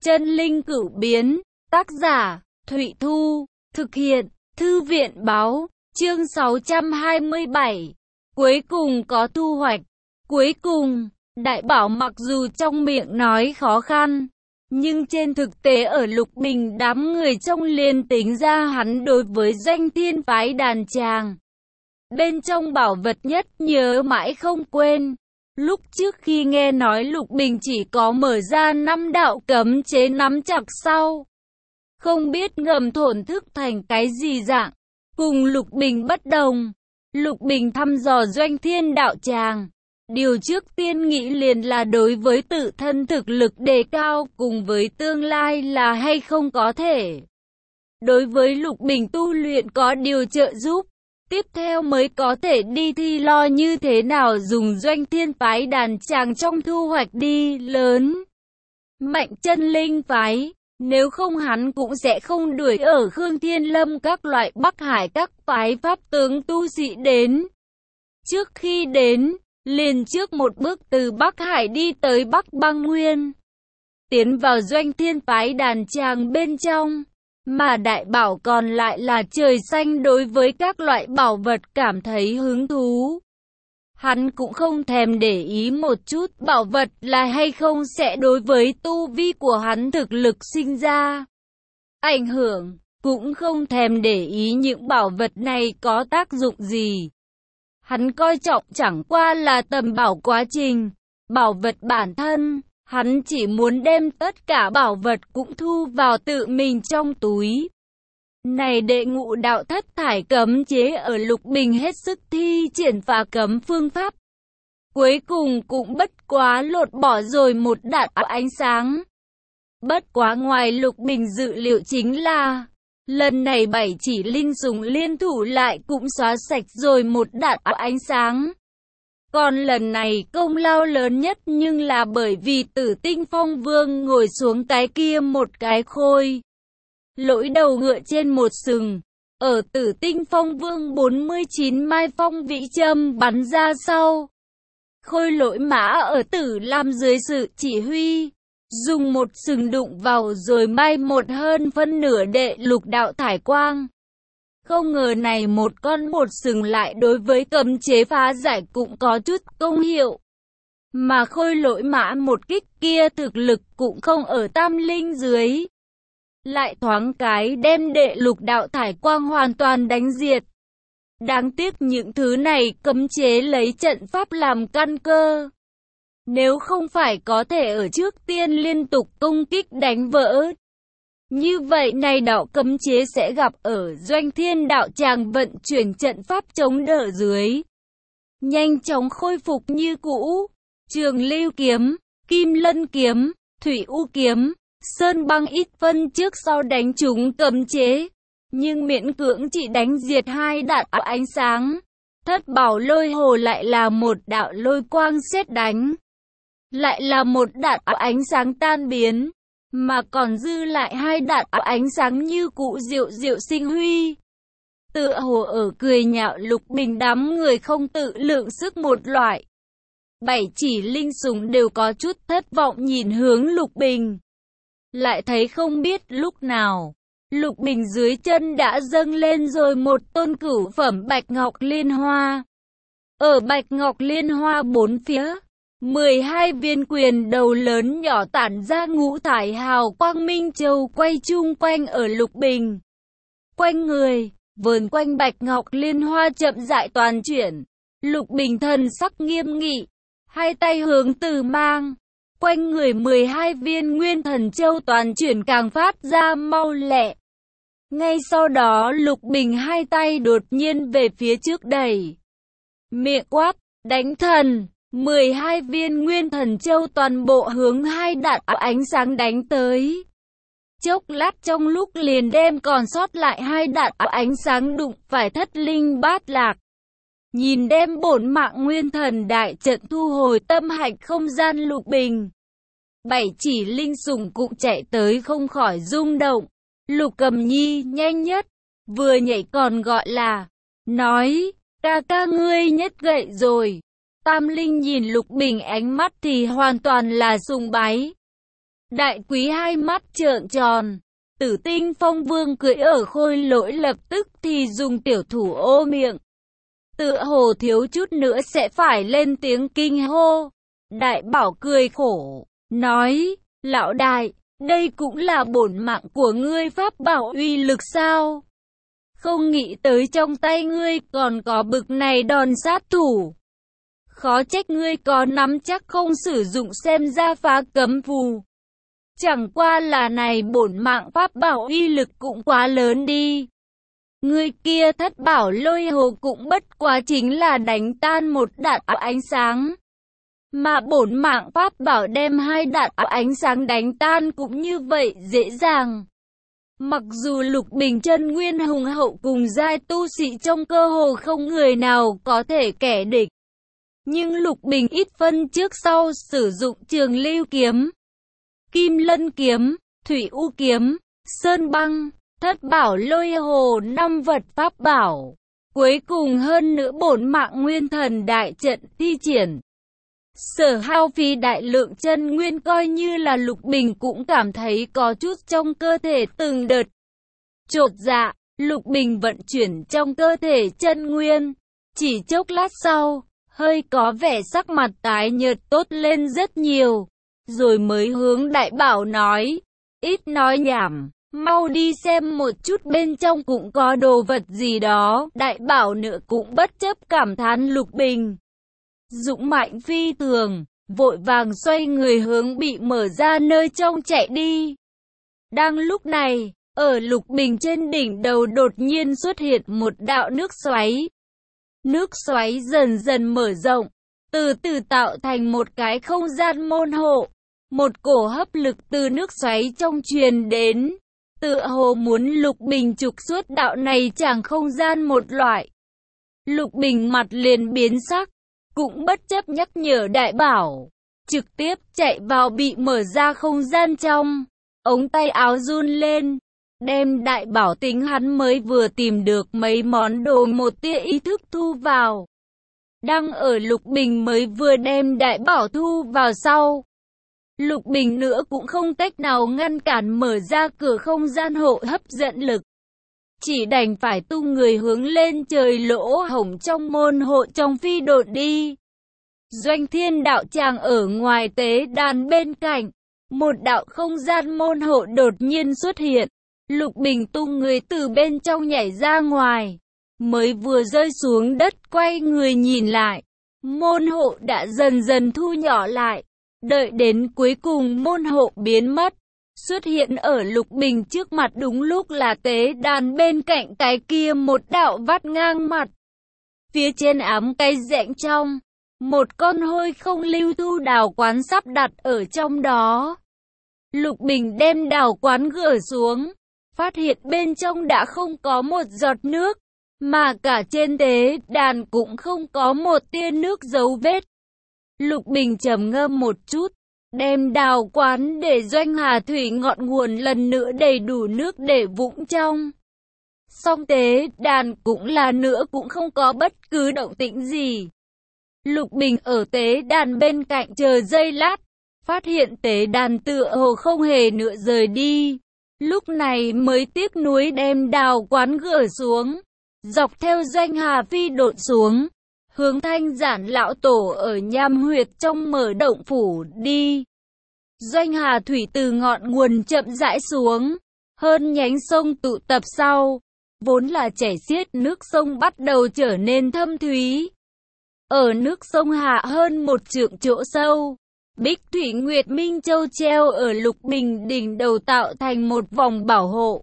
Chân linh cửu biến, tác giả, Thụy Thu, thực hiện, Thư viện báo, chương 627. Cuối cùng có thu hoạch. Cuối cùng, Đại Bảo mặc dù trong miệng nói khó khăn, nhưng trên thực tế ở Lục Bình đám người trong liền tính ra hắn đối với Doanh Thiên phái đàn tràng. Bên trong bảo vật nhất nhớ mãi không quên. Lúc trước khi nghe nói Lục Bình chỉ có mở ra 5 đạo cấm chế nắm chặt sau. Không biết ngầm thổn thức thành cái gì dạng. Cùng Lục Bình bất đồng. Lục Bình thăm dò Doanh Thiên đạo tràng. Điều trước tiên nghĩ liền là đối với tự thân thực lực đề cao cùng với tương lai là hay không có thể. Đối với Lục Bình tu luyện có điều trợ giúp. Tiếp theo mới có thể đi thi lo như thế nào dùng Doanh Thiên phái đàn tràng trong thu hoạch đi lớn. Mạnh chân linh phái, nếu không hắn cũng sẽ không đuổi ở Khương Thiên Lâm các loại Bắc Hải các phái pháp tướng tu sĩ đến. Trước khi đến, liền trước một bước từ Bắc Hải đi tới Bắc Băng Nguyên. Tiến vào Doanh Thiên phái đàn tràng bên trong. Mà Đại Bảo còn lại là trời xanh đối với các loại bảo vật cảm thấy hứng thú. Hắn cũng không thèm để ý một chút bảo vật là hay không sẽ đối với tu vi của hắn thực lực sinh ra ảnh hưởng, cũng không thèm để ý những bảo vật này có tác dụng gì. Hắn coi trọng chẳng qua là tầm bảo quá trình, bảo vật bản thân. Hắn chỉ muốn đem tất cả bảo vật cũng thu vào tự mình trong túi. Này đệ ngũ đạo thất thải cấm chế ở Lục Bình hết sức thi triển phá cấm phương pháp. Cuối cùng cũng bất quá lột bỏ rồi một đạo ánh sáng. Bất quá ngoài Lục Bình dự liệu chính là, lần này 7 chỉ linh sủng liên thủ lại cũng xóa sạch rồi một đạo ánh sáng. Còn lần này công lao lớn nhất nhưng là bởi vì Tử Tinh Phong Vương ngồi xuống cái kia một cái khôi lỗi đầu ngựa trên một sừng. Ở Tử Tinh Phong Vương 49 mai phong vĩ châm bắn ra sau. Khôi lỗi mã ở Tử Lam dưới sự chỉ huy, dùng một sừng đụng vào rồi mai một hơn phân nửa đệ lục đạo thải quang. Không ngờ này một con một sừng lại đối với cấm chế phá giải cũng có chút công hiệu. Mà khôi lỗi mã một kích kia thực lực cũng không ở tam linh dưới. Lại thoáng cái đem đệ lục đạo thải quang hoàn toàn đánh diệt. Đáng tiếc những thứ này cấm chế lấy trận pháp làm căn cơ. Nếu không phải có thể ở trước tiên liên tục công kích đánh vỡ. Như vậy này đạo cấm chế sẽ gặp ở Doanh Thiên đạo tràng vận chuyển trận pháp chống đỡ dưới. Nhanh chóng khôi phục như cũ. Trường Lưu kiếm, Kim Lân kiếm, Thủy U kiếm, Sơn Băng ít phân trước sau đánh trúng cấm chế. Nhưng miễn cưỡng chỉ đánh diệt hai đạo ánh sáng. Thất bảo lôi hồ lại là một đạo lôi quang sét đánh. Lại là một đạo ánh sáng tan biến. Mà còn dư lại hai đạo ánh sáng như cụ diệu diệu sinh huy. Tựa hồ ở cười nhạo Lục Bình đám người không tự lượng sức một loại. 7 chỉ linh sủng đều có chút thất vọng nhìn hướng Lục Bình. Lại thấy không biết lúc nào, Lục Bình dưới chân đã dâng lên rồi một tôn cửu phẩm Bạch Ngọc Liên Hoa. Ở Bạch Ngọc Liên Hoa bốn phía, 12 viên quyền đầu lớn nhỏ tản ra ngũ thải hào quang minh châu quay chung quanh ở Lục Bình. Quanh người, vờn quanh Bạch Ngọc Liên Hoa chậm rãi toàn chuyển. Lục Bình thần sắc nghiêm nghị, hai tay hướng từ mang. Quanh người 12 viên nguyên thần châu toàn chuyển càng phát ra mau lẹ. Ngay sau đó Lục Bình hai tay đột nhiên về phía trước đẩy. Miệng quát, đánh thần. 12 viên nguyên thần châu toàn bộ hướng hai đạo ánh sáng đánh tới. Chốc lát trong lúc liền đem còn sót lại hai đạo ánh sáng đụng phải thất linh bát lạc. Nhìn đem bổn mạng nguyên thần đại trận thu hồi tâm hạch không gian Lục Bình. 7 chỉ linh sủng cũng chạy tới không khỏi rung động. Lục Cầm Nhi nhanh nhất, vừa nhảy còn gọi là, nói, ca ca ngươi nhất gậy rồi. Tam Linh nhìn Lục Bình ánh mắt thì hoàn toàn là sùng bái. Đại quý hai mắt trợn tròn. Tử Tinh Phong Vương cưỡi ở Khôi Lỗi lập tức thì dùng tiểu thủ ô miệng. Tựa hồ thiếu chút nữa sẽ phải lên tiếng kinh hô. Đại Bảo cười khổ, nói, lão đại, đây cũng là bổn mạng của ngươi pháp bảo uy lực sao? Không nghĩ tới trong tay ngươi còn có bực này đòn sát thủ. Khó trách ngươi có nắm chắc không sử dụng xem ra phá cấm phù. Chẳng qua là này bổn mạng pháp bảo uy lực cũng quá lớn đi. Ngươi kia Thất Bảo Lôi Hồ cũng bất quá chính là đánh tan một đạn ánh sáng. Mà bổn mạng pháp bảo đem hai đạn ánh sáng đánh tan cũng như vậy dễ dàng. Mặc dù Lục Bình chân nguyên hùng hậu cùng giai tu sĩ trong cơ hồ không người nào có thể kẻ địch. Nhưng Lục Bình ít phân trước sau sử dụng Trường Lưu kiếm, Kim Lân kiếm, Thủy U kiếm, Sơn Băng, Thất Bảo Lôi Hồ 5 vật pháp bảo. Cuối cùng hơn nữa bổn mạng Nguyên Thần đại trận thi triển. Sở hao phí đại lượng chân nguyên coi như là Lục Bình cũng cảm thấy có chút trong cơ thể từng đợt chột dạ. Lục Bình vận chuyển trong cơ thể chân nguyên. Chỉ chốc lát sau, hơi có vẻ sắc mặt tái nhợt tốt lên rất nhiều. Rồi mới hướng Đại Bảo nói, ít nói nhảm, mau đi xem một chút bên trong cũng có đồ vật gì đó. Đại Bảo nữa cũng bất chấp cảm thán Lục Bình dũng mạnh phi thường, vội vàng xoay người hướng bị mở ra nơi trong chạy đi. Đang lúc này, ở Lục Bình trên đỉnh đầu đột nhiên xuất hiện một đạo nước xoáy. Nước xoáy dần dần mở rộng, từ từ tạo thành một cái không gian môn hộ. Một cổ hấp lực từ nước xoáy trong truyền đến, tựa hồ muốn Lục Bình trục xuất đạo này chẳng không gian một loại. Lục Bình mặt liền biến sắc, cũng bất chấp nhắc nhở Đại Bảo, trực tiếp chạy vào bị mở ra không gian trong. Ống tay áo run lên, đem Đại Bảo tính hắn mới vừa tìm được mấy món đồ một tia ý thức thu vào. Đang ở Lục Bình mới vừa đem Đại Bảo thu vào sau. Lục Bình nữa cũng không cách nào ngăn cản mở ra cửa không gian hộ hấp dẫn lực. Chỉ đành phải tung người hướng lên trời lỗ hổng trong môn hộ trong phi độn đi. Doanh Thiên đạo tràng ở ngoài tế đàn bên cạnh. Một đạo không gian môn hộ đột nhiên xuất hiện. Lục Bình tung người từ bên trong nhảy ra ngoài. Mới vừa rơi xuống đất quay người nhìn lại. Môn hộ đã dần dần thu nhỏ lại. Đợi đến cuối cùng môn hộ biến mất. Xuất hiện ở Lục Bình trước mặt đúng lúc là tế đàn bên cạnh cái kia một đạo vắt ngang mặt. Phía trên ám cây rãnh trong, một con hôi không lưu thu đào quán sắp đặt ở trong đó. Lục Bình đem đào quán gỡ xuống, phát hiện bên trong đã không có một giọt nước, mà cả trên tế đàn cũng không có một tia nước dấu vết. Lục Bình trầm ngâm một chút, đem đào quán để Doanh Hà Thủy ngọn nguồn lần nữa đầy đủ nước để vũng trong. Song tế đàn cũng là nữa cũng không có bất cứ động tĩnh gì. Lục Bình ở tế đàn bên cạnh chờ giây lát, phát hiện tế đàn tựa hồ không hề nữa rời đi. Lúc này mới tiếc nuối đem đào quán gỡ xuống, dọc theo Doanh Hà phi độn xuống, hướng Thanh Giản lão tổ ở nham huyệt trong mở động phủ đi. Doanh Hà Thủy từ ngọn nguồn chậm rãi xuống, hơn nhánh sông tụ tập sau, vốn là chảy xiết nước sông bắt đầu trở nên thâm thúy. Ở nước sông hạ hơn 1 trượng chỗ sâu, Bích Thủy Nguyệt Minh Châu treo ở Lục Bình đỉnh đầu tạo thành một vòng bảo hộ.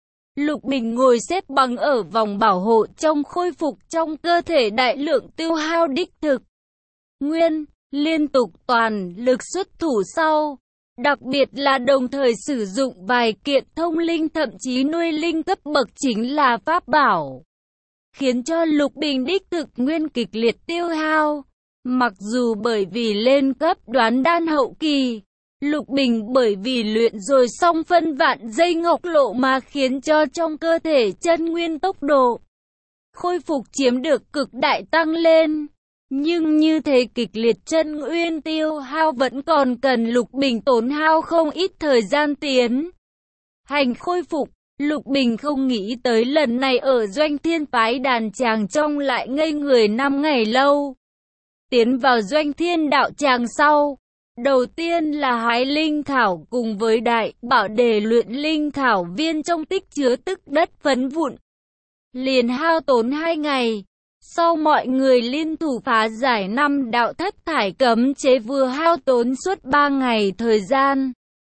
Lục Bình ngồi xếp bằng ở vòng bảo hộ trong khôi phục trong cơ thể đại lượng tiêu hao đích thực. Nguyên, liên tục toàn lực xuất thủ sau. Đặc biệt là đồng thời sử dụng vài kiện thông linh thậm chí nuôi linh cấp bậc chính là pháp bảo. Khiến cho Lục Bình đích thực nguyên kịch liệt tiêu hao. Mặc dù bởi vì lên cấp đoán đan hậu kỳ, Lục Bình bởi vì luyện rồi xong phân vạn dây ngọc lộ mà khiến cho trong cơ thể chân nguyên tốc độ khôi phục chiếm được cực đại tăng lên. Nhưng như thế kịch liệt chân nguyên tiêu hao vẫn còn cần Lục Bình tốn hao không ít thời gian tiến hành khôi phục. Lục Bình không nghĩ tới lần này ở Doanh Thiên phái đàn chàng trong lại ngây người 5 ngày lâu. Tiến vào Doanh Thiên đạo tràng sau, đầu tiên là hái linh thảo cùng với đại bảo để luyện linh thảo viên trong tích chứa tức đất phấn vụn. Liền hao tốn 2 ngày. Sau mọi người liên thủ phá giải 5 đạo thất thải cấm chế vừa hao tốn suốt 3 ngày thời gian.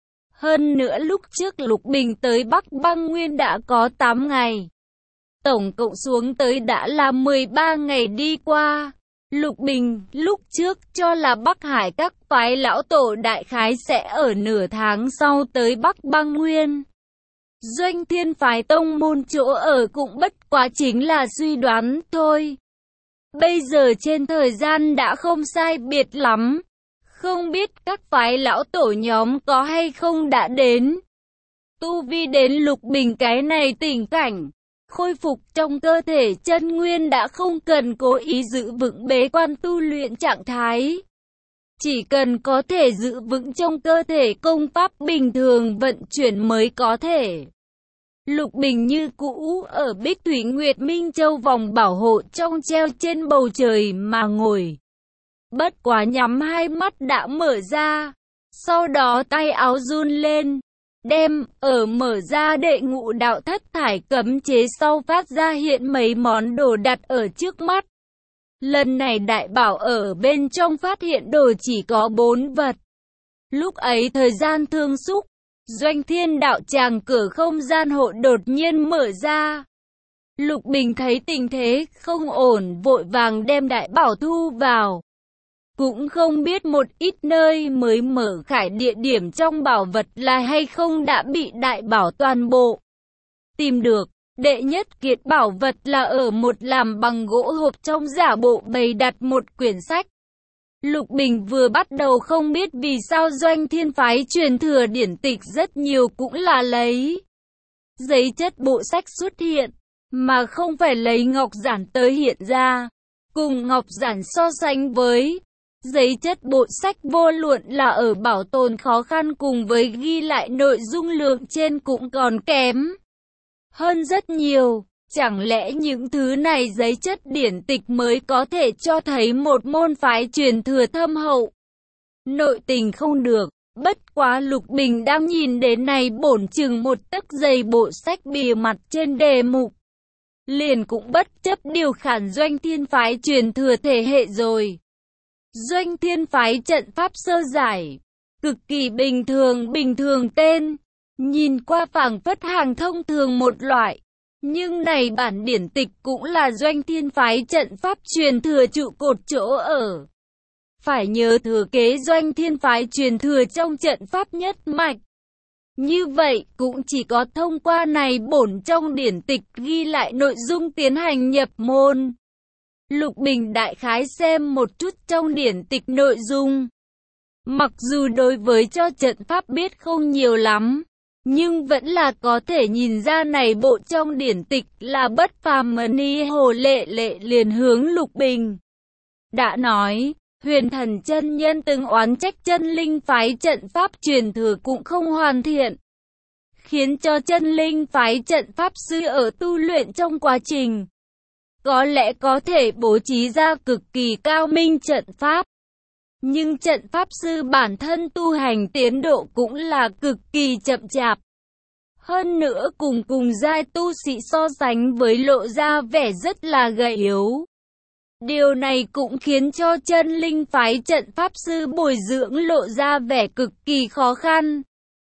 Hơn nữa lúc trước Lục Bình tới Bắc Băng Nguyên đã có 8 ngày. Tổng cộng xuống tới đã là 13 ngày đi qua. Lục Bình lúc trước cho là Bắc Hải các phái lão tổ đại khái sẽ ở nửa tháng sau tới Bắc Băng Nguyên. Doanh Thiên phái tông môn chỗ ở cũng bất quá chính là suy đoán thôi. Bây giờ trên thời gian đã không sai biệt lắm. Không biết các phái lão tổ nhóm có hay không đã đến. Tu vi đến Lục Bình cái này tình cảnh. Khôi phục trong cơ thể chân nguyên đã không cần cố ý giữ vững bế quan tu luyện trạng thái. Chỉ cần có thể giữ vững trong cơ thể công pháp bình thường vận chuyển mới có thể. Lục Bình như cũ ở Bích Thủy Nguyệt Minh Châu vòng bảo hộ trong treo trên bầu trời mà ngồi. Bất quá nhắm hai mắt đã mở ra. Sau đó tay áo run lên. Đem ở mở ra đệ ngũ đạo thất thải cấm chế sau phát ra hiện mấy món đồ đặt ở trước mắt. Lần này đại bảo ở bên trong phát hiện đồ chỉ có 4 vật. Lúc ấy thời gian thương xúc. Doanh Thiên đạo tràng cửa không gian hộ đột nhiên mở ra. Lục Bình thấy tình thế không ổn vội vàng đem đại bảo thu vào. Cũng không biết một ít nơi mới mở khải địa điểm trong bảo vật là hay không đã bị đại bảo toàn bộ tìm được. Đệ nhất kiệt bảo vật là ở một làm bằng gỗ hộp trong giả bộ bày đặt một quyển sách. Lục Bình vừa bắt đầu không biết vì sao Doanh Thiên phái truyền thừa điển tịch rất nhiều cũng là lấy giấy chất bộ sách xuất hiện, mà không phải lấy ngọc giản tới hiện ra. Cùng ngọc giản so sánh với giấy chất bộ sách vô luận là ở bảo tồn khó khăn cùng với ghi lại nội dung lượng trên cũng còn kém hơn rất nhiều. Chẳng lẽ những thứ này giấy chất điển tịch mới có thể cho thấy một môn phái truyền thừa thâm hậu? Nội tình không được, bất quá Lục Bình đang nhìn đến này bổn chừng một tấc dày bộ sách bìa mặt trên đề mục. Liền cũng bất chấp điều khiển Doanh Thiên phái truyền thừa thể hệ rồi. Doanh Thiên phái trận pháp sơ giải, cực kỳ bình thường tên, nhìn qua phảng phất hàng thông thường một loại. Nhưng này bản điển tịch cũng là Doanh Thiên phái trận pháp truyền thừa trụ cột chỗ ở. Phải nhớ thừa kế Doanh Thiên phái truyền thừa trong trận pháp nhất mạch. Như vậy cũng chỉ có thông qua này bổn trong điển tịch ghi lại nội dung tiến hành nhập môn. Lục Bình đại khái xem một chút trong điển tịch nội dung. Mặc dù đối với cho trận pháp biết không nhiều lắm, nhưng vẫn là có thể nhìn ra này bộ trong điển tịch là bất phàm. Ni Hồ Lệ Lệ liền hướng Lục Bình đã nói, Huyền Thần chân nhân từng oán trách chân linh phái trận pháp truyền thừa cũng không hoàn thiện, khiến cho chân linh phái trận pháp sư ở tu luyện trong quá trình có lẽ có thể bố trí ra cực kỳ cao minh trận pháp. Nhưng trận pháp sư bản thân tu hành tiến độ cũng là cực kỳ chậm chạp. Hơn nữa cùng giai tu sĩ so sánh với lộ ra vẻ rất là gầy yếu. Điều này cũng khiến cho chân linh phái trận pháp sư bồi dưỡng lộ ra vẻ cực kỳ khó khăn.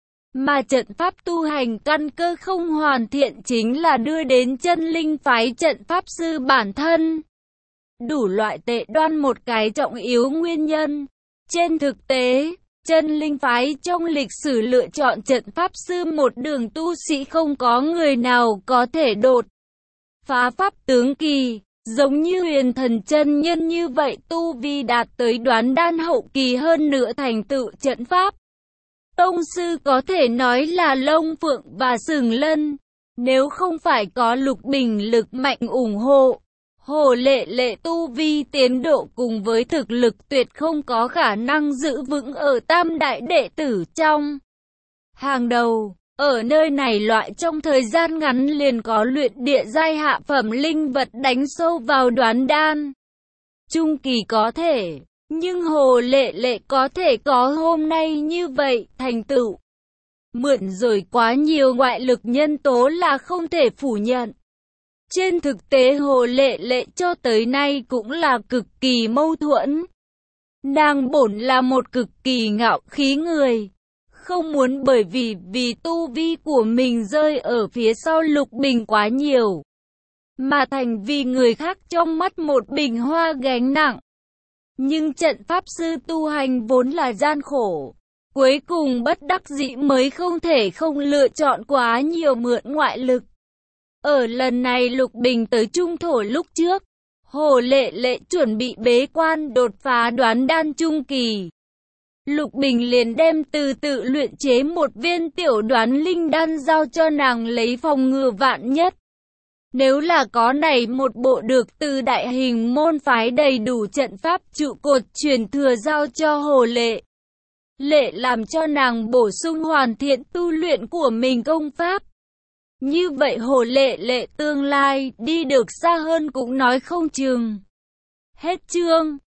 Mà trận pháp tu hành căn cơ không hoàn thiện chính là đưa đến chân linh phái trận pháp sư bản thân đủ loại tệ đoan một cái trọng yếu nguyên nhân. Trên thực tế, chân linh phái trong lịch sử lựa chọn trận pháp sư một đường tu sĩ không có người nào có thể đột phá pháp tướng kỳ. Giống như Huyền Thần chân nhân như vậy tu vi đạt tới đoán đan hậu kỳ hơn nữa thành tựu trận pháp tông sư có thể nói là lông phượng và sừng lân. Nếu không phải có Lục Bình lực mạnh ủng hộ, Hồ Lệ Lệ tu vi tiến độ cùng với thực lực tuyệt không có khả năng giữ vững ở tam đại đệ tử trong hàng đầu. Ở nơi này loại trong thời gian ngắn liền có luyện địa giai hạ phẩm linh vật đánh sâu vào đoán đan trung kỳ có thể, nhưng Hồ Lệ Lệ có thể có hôm nay như vậy, thành tựu mượn rồi quá nhiều ngoại lực nhân tố là không thể phủ nhận. Trên thực tế Hồ Lệ Lệ cho tới nay cũng là cực kỳ mâu thuẫn. Nàng bổn là một cực kỳ ngạo khí người, không muốn bởi vì tu vi của mình rơi ở phía sau Lục Bình quá nhiều, mà thành vì người khác trong mắt một bình hoa gánh nặng. Nhưng trận pháp sư tu hành vốn là gian khổ, cuối cùng bất đắc dĩ mới không thể không lựa chọn quá nhiều mượn ngoại lực. Ở lần này Lục Bình tới Trung Thổ lúc trước, Hồ Lệ Lệ chuẩn bị bế quan đột phá đoán đan trung kỳ. Lục Bình liền đem từ tự luyện chế một viên tiểu đoán linh đan giao cho nàng lấy phòng ngừa vạn nhất. Nếu là có này một bộ được từ đại hình môn phái đầy đủ trận pháp trụ cột truyền thừa giao cho Hồ Lệ Lệ làm cho nàng bổ sung hoàn thiện tu luyện của mình công pháp. Như vậy Hồ Lệ Lệ tương lai đi được xa hơn cũng nói không chừng. Hết chương.